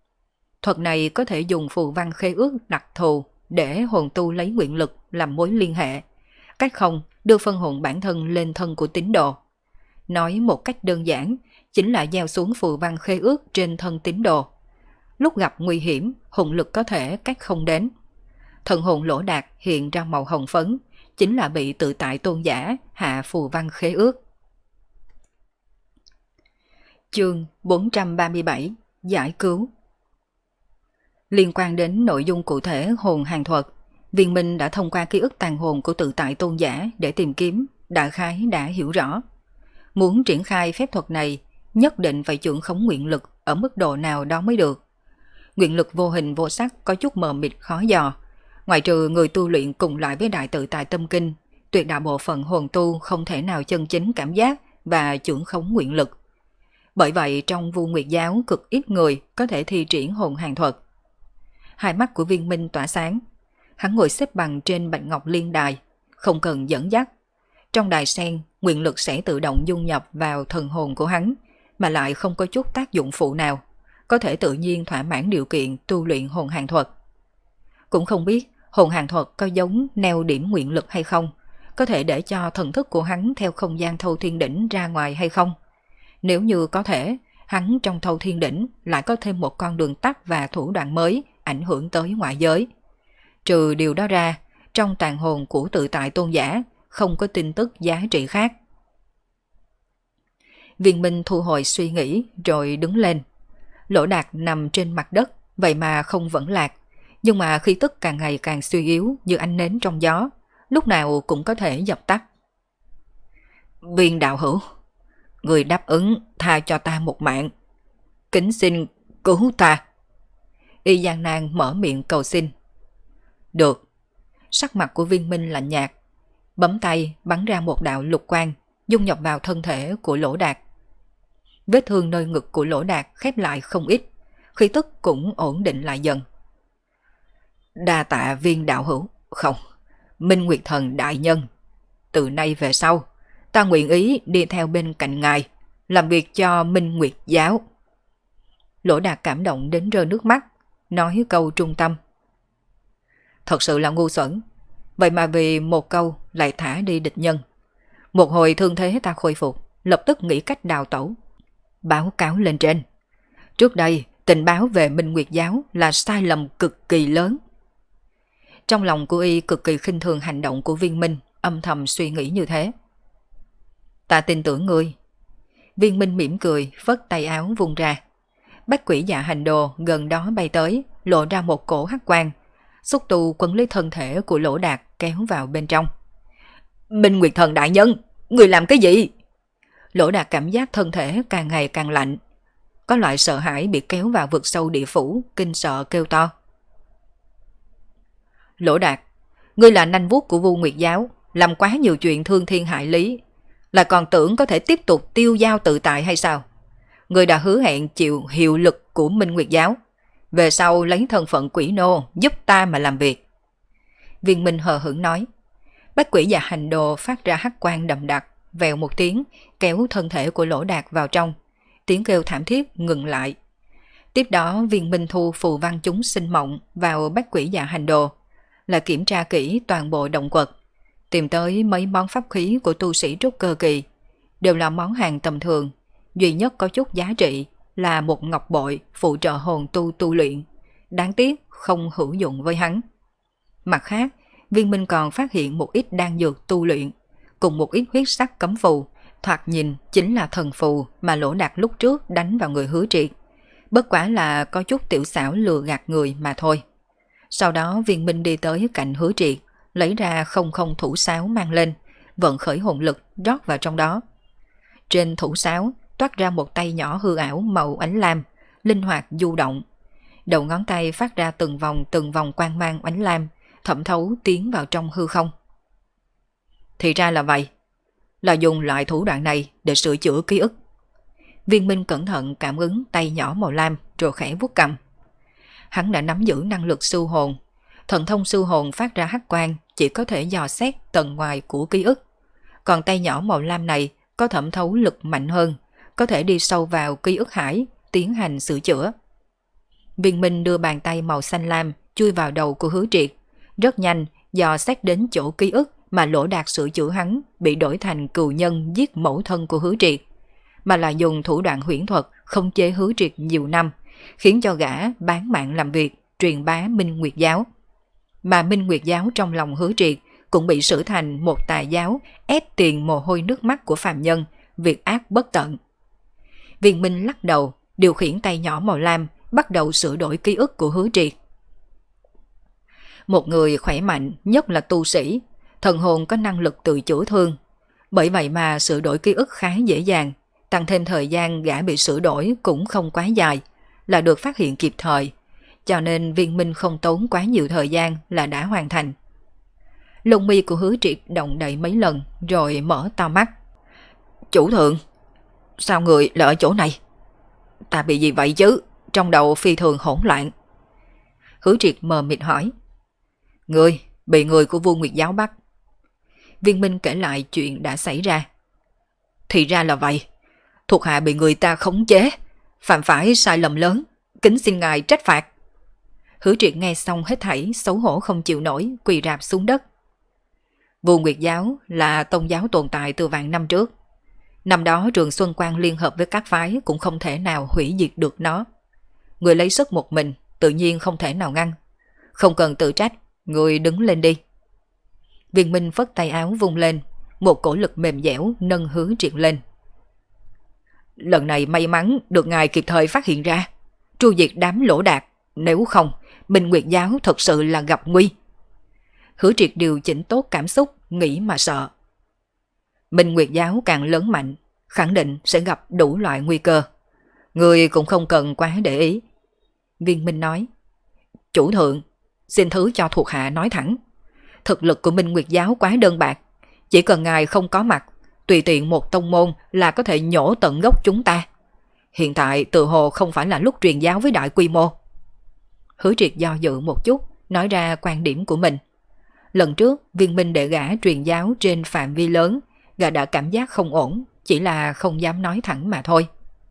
Thuật này có thể dùng phù văn khế ước đặc thù để hồn tu lấy nguyện lực làm mối liên hệ. Cách không đưa phân hồn bản thân lên thân của tín đồ. Nói một cách đơn giản, chính là gieo xuống phù văn khế ước trên thân tín đồ. Lúc gặp nguy hiểm, hồn lực có thể cách không đến. Thần hồn Lỗ Đạt hiện ra màu hồng phấn, chính là bị tự tại tôn giả hạ phù văn khế ước. Chương 437 Giải cứu. Liên quan đến nội dung cụ thể hồn hàng thuật, Viên Minh đã thông qua ký ức tàn hồn của tự tại tôn giả để tìm kiếm, đại khái đã hiểu rõ. Muốn triển khai phép thuật này, nhất định phải trưởng khống nguyện lực ở mức độ nào đó mới được. Nguyện lực vô hình vô sắc có chút mờ mịt khó dò. Ngoại trừ người tu luyện cùng loại với đại tự tại tâm kinh, tuyệt đại bộ phận hồn tu không thể nào chân chính cảm giác và trưởng khống nguyện lực. Bởi vậy trong Vu Nguyệt giáo cực ít người có thể thi triển hồn hàng thuật. Hai mắt của Viên Minh tỏa sáng. Hắn ngồi xếp bằng trên bạch ngọc liên đài, không cần dẫn dắt. Trong đài sen, nguyện lực sẽ tự động dung nhập vào thần hồn của hắn, mà lại không có chút tác dụng phụ nào, có thể tự nhiên thỏa mãn điều kiện tu luyện hồn hàng thuật. Cũng không biết hồn hàng thuật có giống neo điểm nguyện lực hay không, có thể để cho thần thức của hắn theo không gian thâu thiên đỉnh ra ngoài hay không. Nếu như có thể, hắn trong thâu thiên đỉnh lại có thêm một con đường tắt và thủ đoạn mới ảnh hưởng tới ngoại giới. Trừ điều đó ra, trong tàn hồn của tự tại tôn giả không có tin tức giá trị khác. Viên Minh thu hồi suy nghĩ rồi đứng lên. Lỗ Đạt nằm trên mặt đất, vậy mà không vẫn lạc, nhưng mà khí tức càng ngày càng suy yếu như ánh nến trong gió, lúc nào cũng có thể dập tắt. Viên đạo hữu, người đáp ứng tha cho ta một mạng, kính xin cứu ta. Y gian nan mở miệng cầu xin. Được. Sắc mặt của Viên Minh lạnh nhạt, bấm tay bắn ra một đạo lục quang, dung nhập vào thân thể của Lỗ Đạt. Vết thương nơi ngực của Lỗ Đạt khép lại không ít, khí tức cũng ổn định lại dần. Đa tạ Viên đạo hữu, không, Minh Nguyệt Thần đại nhân. Từ nay về sau, ta nguyện ý đi theo bên cạnh ngài, làm việc cho Minh Nguyệt giáo. Lỗ Đạt cảm động đến rơi nước mắt, nói câu trung tâm. Thật sự là ngu xuẩn, vậy mà vì một câu lại thả đi địch nhân. Một hồi thương thế ta khôi phục, lập tức nghĩ cách đào tẩu, báo cáo lên trên. Trước đây Tình báo về Minh Nguyệt giáo là sai lầm cực kỳ lớn. Trong lòng của y cực kỳ khinh thường hành động của Viên Minh, âm thầm suy nghĩ như thế. Ta tin tưởng ngươi. Viên Minh mỉm cười, phất tay áo vung ra. Bách quỷ dạ hành đồ gần đó bay tới, lộ ra một cổ hắc quang. Xúc tu quấn lấy thân thể của Lỗ Đạt kéo vào bên trong. Minh Nguyệt thần đại nhân, người làm cái gì? Lỗ Đạt cảm giác thân thể càng ngày càng lạnh. Có loại sợ hãi bị kéo vào vực sâu địa phủ, kinh sợ kêu to. Lỗ Đạt, ngươi là nanh vuốt của Vu Nguyệt giáo, làm quá nhiều chuyện thương thiên hại lý, là còn tưởng có thể tiếp tục tiêu dao tự tại hay sao? Ngươi đã hứa hẹn chịu hiệu lực của Minh Nguyệt giáo, về sau lấy thân phận quỷ nô giúp ta mà làm việc. Viên Minh hờ hững nói. Bách quỷ dạ hành đồ phát ra hắc quang đậm đặc, vèo một tiếng kéo thân thể của Lỗ Đạt vào trong. Tiếng kêu thảm thiết ngừng lại. Tiếp đó Viên Minh thu phù văn chúng sinh mộng vào bách quỷ dạ hành đồ, là kiểm tra kỹ toàn bộ động quật, tìm tới mấy món pháp khí của tu sĩ trúc cơ kỳ, đều là món hàng tầm thường, duy nhất có chút giá trị là một ngọc bội phụ trợ hồn tu luyện, đáng tiếc không hữu dụng với hắn. Mặt khác, Viên Minh còn phát hiện một ít đan dược tu luyện, cùng một ít huyết sắc cấm phù, thoạt nhìn chính là thần phù mà Lỗ Đạt lúc trước đánh vào người Hứa Triệt, bất quá là có chút tiểu xảo lừa gạt người mà thôi. Sau đó Viên Minh đi tới cạnh Hứa Triệt, lấy ra không thủ sáo mang lên, vận khởi hồn lực rót vào trong đó. Trên thủ sáo toát ra một tay nhỏ hư ảo màu ánh lam, linh hoạt du động. Đầu ngón tay phát ra từng vòng quang mang ánh lam, thẩm thấu tiến vào trong hư không. Thì ra là vậy, là dùng loại thủ đoạn này để sửa chữa ký ức. Viên Minh cẩn thận cảm ứng tay nhỏ màu lam rồi khẽ vuốt cầm. Hắn đã nắm giữ năng lực sưu hồn. Thần thông sưu hồn phát ra hắc quang chỉ có thể dò xét tầng ngoài của ký ức. Còn tay nhỏ màu lam này có thẩm thấu lực mạnh hơn, có thể đi sâu vào ký ức hải, tiến hành sửa chữa. Viên Minh đưa bàn tay màu xanh lam chui vào đầu của Hứa Triệt, rất nhanh dò xét đến chỗ ký ức mà Lỗ Đạt sửa chữa hắn bị đổi thành cừu nhân giết mẫu thân của Hứa Triệt, mà là dùng thủ đoạn huyễn thuật khống chế Hứa Triệt nhiều năm, khiến cho gã bán mạng làm việc truyền bá Minh Nguyệt giáo. Mà Minh Nguyệt giáo trong lòng Hứa Triệt cũng bị sửa thành một tà giáo ép tiền mồ hôi nước mắt của phàm nhân, việc ác bất tận. Viên Minh lắc đầu, điều khiển tay nhỏ màu lam bắt đầu sửa đổi ký ức của Hứa Triệt. Một người khỏe mạnh, nhất là tu sĩ, thần hồn có năng lực tự chữa thương, bởi vậy mà sửa đổi ký ức khá dễ dàng, tăng thêm thời gian gã bị sửa đổi cũng không quá dài, là được phát hiện kịp thời, cho nên Viên Minh không tốn quá nhiều thời gian là đã hoàn thành. Lông mi của Hứa Triệt động đậy mấy lần rồi mở to mắt. Chủ thượng, sao người lại ở chỗ này? Ta bị gì vậy chứ? Trong đầu phi thường hỗn loạn. Hứa Triệt mờ mịt hỏi. Ngươi bị người của Vu Nguyệt giáo bắt. Viên Minh kể lại chuyện đã xảy ra. Thì ra là vậy, thuộc hạ bị người ta khống chế, phạm phải sai lầm lớn, kính xin ngài trách phạt. Hứa Triệt nghe xong hết thảy xấu hổ không chịu nổi, quỳ rạp xuống đất. Vu Nguyệt giáo là tôn giáo tồn tại từ vạn năm trước. Năm đó Trường Xuân Quang liên hợp với các phái cũng không thể nào hủy diệt được nó. Người lấy sức một mình tự nhiên không thể nào ngăn. Không cần tự trách, người đứng lên đi. Viên Minh phất tay áo vung lên, một cổ lực mềm dẻo nâng Hứa Triệt lên. Lần này may mắn được ngài kịp thời phát hiện ra, tru diệt đám Lỗ Đạt, nếu không Minh Nguyệt giáo thật sự là gặp nguy. Hứa Triệt điều chỉnh tốt cảm xúc, nghĩ mà sợ. Minh Nguyệt giáo càng lớn mạnh, khẳng định sẽ gặp đủ loại nguy cơ. Người cũng không cần quá để ý. Viên Minh nói. Chủ thượng, xin thứ cho thuộc hạ nói thẳng. Thực lực của Minh Nguyệt giáo quá đơn bạc, chỉ cần ngài không có mặt, tùy tiện một tông môn là có thể nhổ tận gốc chúng ta. Hiện tại tự hồ không phải là lúc truyền giáo với đại quy mô. Hứa Triệt do dự một chút, nói ra quan điểm của mình. Lần trước Viên Minh để gã truyền giáo trên phạm vi lớn, gã đã cảm giác không ổn, chỉ là không dám nói thẳng mà thôi.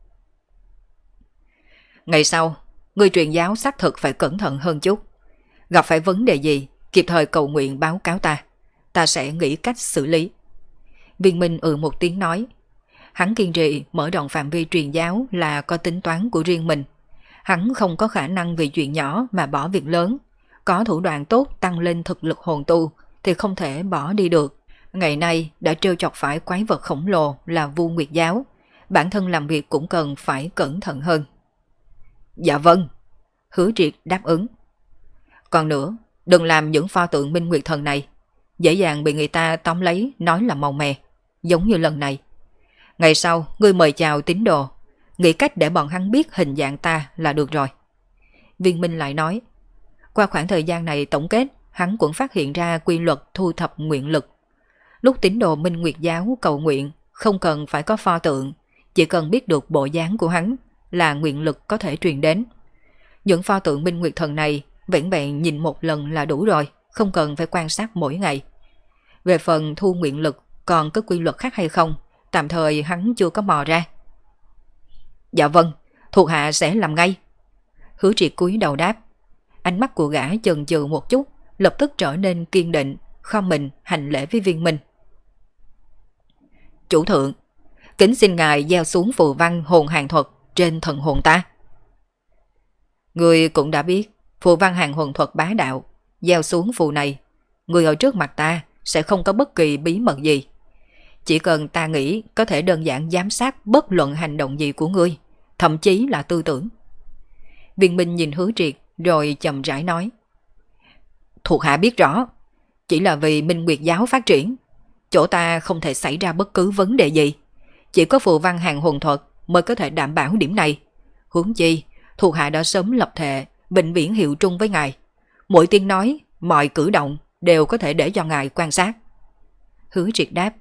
Ngày sau, người truyền giáo xác thực phải cẩn thận hơn chút. Gặp phải vấn đề gì, kịp thời cầu nguyện báo cáo ta. Ta sẽ nghĩ cách xử lý. Viên Minh một tiếng nói. Hắn kiên trì mở rộng phạm vi truyền giáo là có tính toán của riêng mình. Hắn không có khả năng vì chuyện nhỏ mà bỏ việc lớn. Có thủ đoạn tốt tăng lên thực lực hồn tu thì không thể bỏ đi được. Ngày nay đã trêu chọc phải quái vật khổng lồ là Vu Nguyệt Giáo. Bản thân làm việc cũng cần phải cẩn thận hơn. Dạ vâng. Hứa Triệt đáp ứng. Còn nữa, đừng làm những pho tượng Minh Nguyệt Thần này dễ dàng bị người ta tóm lấy nói là màu mè, giống như lần này. Ngày sau, ngươi mời chào tín đồ, nghĩ cách để bọn hắn biết hình dạng ta là được rồi. Viên Minh lại nói, qua khoảng thời gian này tổng kết, hắn cũng phát hiện ra quy luật thu thập nguyện lực. Lúc tín đồ Minh Nguyệt Giáo cầu nguyện, không cần phải có pho tượng, chỉ cần biết được bộ dáng của hắn là nguyện lực có thể truyền đến. Những pho tượng Minh Nguyệt Thần này vẻn vẹn nhìn một lần là đủ rồi, không cần phải quan sát mỗi ngày. Về phần thu nguyện lực còn có quy luật khác hay không, tạm thời hắn chưa có mò ra. Dạ vâng, thuộc hạ sẽ làm ngay. Hứa Triệt cúi đầu đáp. Ánh mắt của gã chần chừ một chút, lập tức trở nên kiên định, khom mình hành lễ với Viên Minh. Chủ thượng, kính xin ngài gieo xuống phù văn hồn hàng thuật trên thần hồn ta. Người cũng đã biết, phù văn hàng hồn thuật bá đạo, gieo xuống phù này, người ở trước mặt ta sẽ không có bất kỳ bí mật gì. Chỉ cần ta nghĩ có thể đơn giản giám sát bất luận hành động gì của ngươi, thậm chí là tư tưởng. Viên Minh nhìn Hứa Triệt rồi chậm rãi nói. Thuộc hạ biết rõ, chỉ là vì Minh Nguyệt Giáo phát triển, chỗ ta không thể xảy ra bất cứ vấn đề gì. Chỉ có phù văn hàng hồn thuật mới có thể đảm bảo điểm này. Huống chi, thuộc hạ đã sớm lập thệ, vĩnh viễn hiệu trung với ngài. Mỗi tiếng nói, mọi cử động đều có thể để cho ngài quan sát. Hứa Triệt đáp.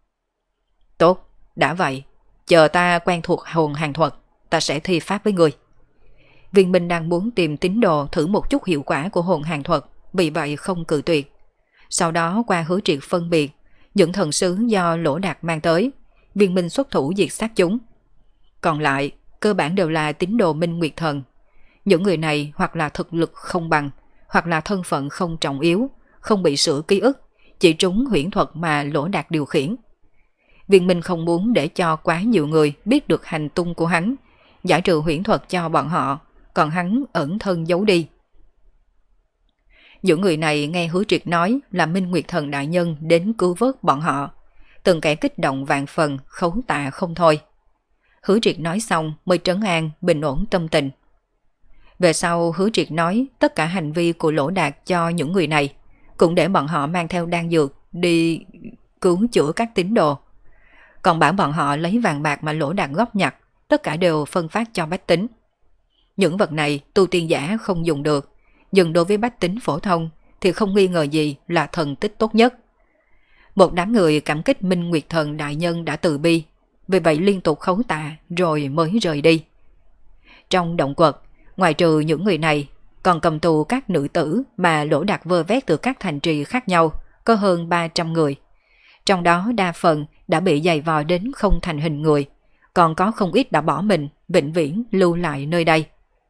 Tốt, đã vậy, chờ ta quen thuộc hồn hàng thuật, ta sẽ thi pháp với ngươi. Viên Minh đang muốn tìm tín đồ thử một chút hiệu quả của hồn hàng thuật, vì vậy không cự tuyệt. Sau đó qua Hứa Triệt phân biệt, những thần sứ do Lỗ Đạt mang tới, Viên Minh xuất thủ diệt sát chúng. Còn lại, cơ bản đều là tín đồ Minh Nguyệt Thần. Những người này hoặc là thực lực không bằng, hoặc là thân phận không trọng yếu, không bị sửa ký ức, chỉ trúng huyễn thuật mà Lỗ Đạt điều khiển. Viên Minh không muốn để cho quá nhiều người biết được hành tung của hắn, giải trừ huyễn thuật cho bọn họ, còn hắn ẩn thân giấu đi. Những người này nghe Hứa Triệt nói là Minh Nguyệt Thần đại nhân đến cứu vớt bọn họ, từng kẻ kích động vạn phần, khấu tạ không thôi. Hứa Triệt nói xong mới trấn an, bình ổn tâm tình. Về sau Hứa Triệt nói tất cả hành vi của Lỗ Đạt cho những người này, cũng để bọn họ mang theo đan dược đi cứu chữa các tín đồ. Còn bảo bọn họ lấy vàng bạc mà Lỗ Đạt góp nhặt, tất cả đều phân phát cho bách tính. Những vật này tu tiên giả không dùng được, nhưng đối với bách tính phổ thông thì không nghi ngờ gì là thần tích tốt nhất. Một đám người cảm kích Minh Nguyệt Thần đại nhân đã từ bi, vì vậy liên tục khấu tạ rồi mới rời đi. Trong động quật, ngoài trừ những người này, còn cầm tù các nữ tử mà Lỗ Đạt vơ vét từ các thành trì khác nhau, có hơn 300 người. Trong đó đa phần đã bị giày vò đến không thành hình người, còn có không ít đã bỏ mình, vĩnh viễn lưu lại nơi đây.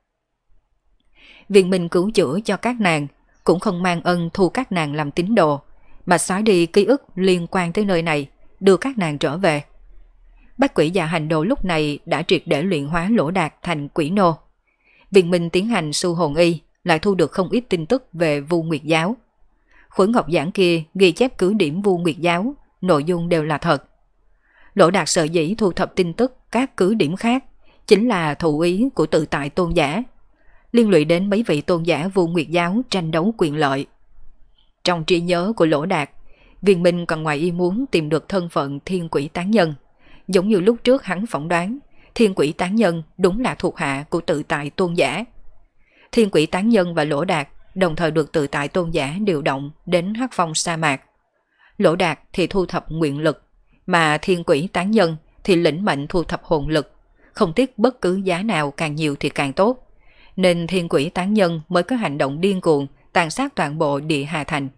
Viên Minh cứu chữa cho các nàng, cũng không mang ân thu các nàng làm tín đồ, mà xóa đi ký ức liên quan tới nơi này, đưa các nàng trở về. Bách quỷ già hành đồ lúc này đã triệt để luyện hóa Lỗ Đạt thành quỷ nô. Viên Minh tiến hành su hồn y, lại thu được không ít tin tức về Vu Nguyệt Giáo. Khối ngọc giảng kia ghi chép cứ điểm Vu Nguyệt Giáo, nội dung đều là thật. Lỗ Đạt sở dĩ thu thập tin tức các cứ điểm khác, chính là thụ ý của tự tại tôn giả, liên lụy đến mấy vị tôn giả Vu Nguyệt Giáo tranh đấu quyền lợi. Trong trí nhớ của Lỗ Đạt, Viên Minh còn ngoài ý muốn tìm được thân phận Thiên Quỷ Tán Nhân. Giống như lúc trước hắn phỏng đoán, Thiên Quỷ Tán Nhân đúng là thuộc hạ của tự tại tôn giả. Thiên Quỷ Tán Nhân và Lỗ Đạt đồng thời được tự tại tôn giả điều động đến Hắc Phong sa mạc. Lỗ Đạt thì thu thập nguyện lực, mà Thiên Quỷ Tán Nhân thì lĩnh mệnh thu thập hồn lực, không tiếc bất cứ giá nào, càng nhiều thì càng tốt. Nên Thiên Quỷ Tán Nhân mới có hành động điên cuồng tàn sát toàn bộ Địa Hà Thành.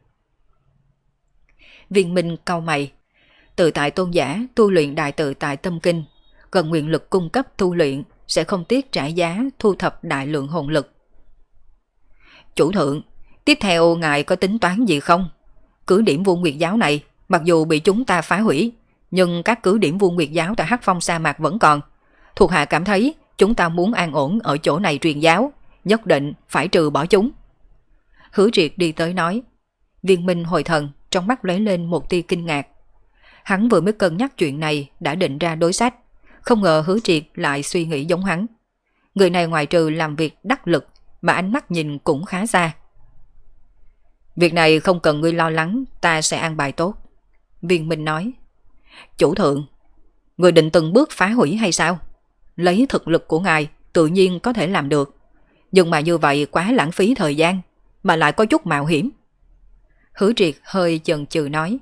Viên Minh cau mày. Tự tại tôn giả tu luyện đại tự tại tâm kinh, cần nguyện lực cung cấp tu luyện, sẽ không tiếc trả giá thu thập đại lượng hồn lực. Chủ thượng, tiếp theo ngài có tính toán gì không? Cứ điểm Vu Nguyệt Giáo này mặc dù bị chúng ta phá hủy, nhưng các cứ điểm Vu Nguyệt Giáo tại Hắc Phong sa mạc vẫn còn. Thuộc hạ cảm thấy Chúng ta muốn an ổn ở chỗ này truyền giáo, nhất định phải trừ bỏ chúng. Hứa Triệt đi tới nói. Viên Minh hồi thần, trong mắt lóe lên một tia kinh ngạc. Hắn vừa mới cân nhắc chuyện này đã định ra đối sách, không ngờ Hứa Triệt lại suy nghĩ giống hắn. Người này ngoài trừ làm việc đắc lực mà ánh mắt nhìn cũng khá xa. Việc này không cần ngươi lo lắng, ta sẽ an bài tốt. Viên Minh nói. Chủ thượng, người định từng bước phá hủy hay sao? Lấy thực lực của ngài tự nhiên có thể làm được, nhưng mà như vậy quá lãng phí thời gian, mà lại có chút mạo hiểm. Hứa Triệt hơi chần chừ nói.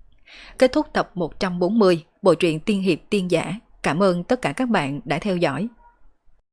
Kết thúc tập 140 bộ truyện Tiên Hiệp Tiên Giả. Cảm ơn tất cả các bạn đã theo dõi.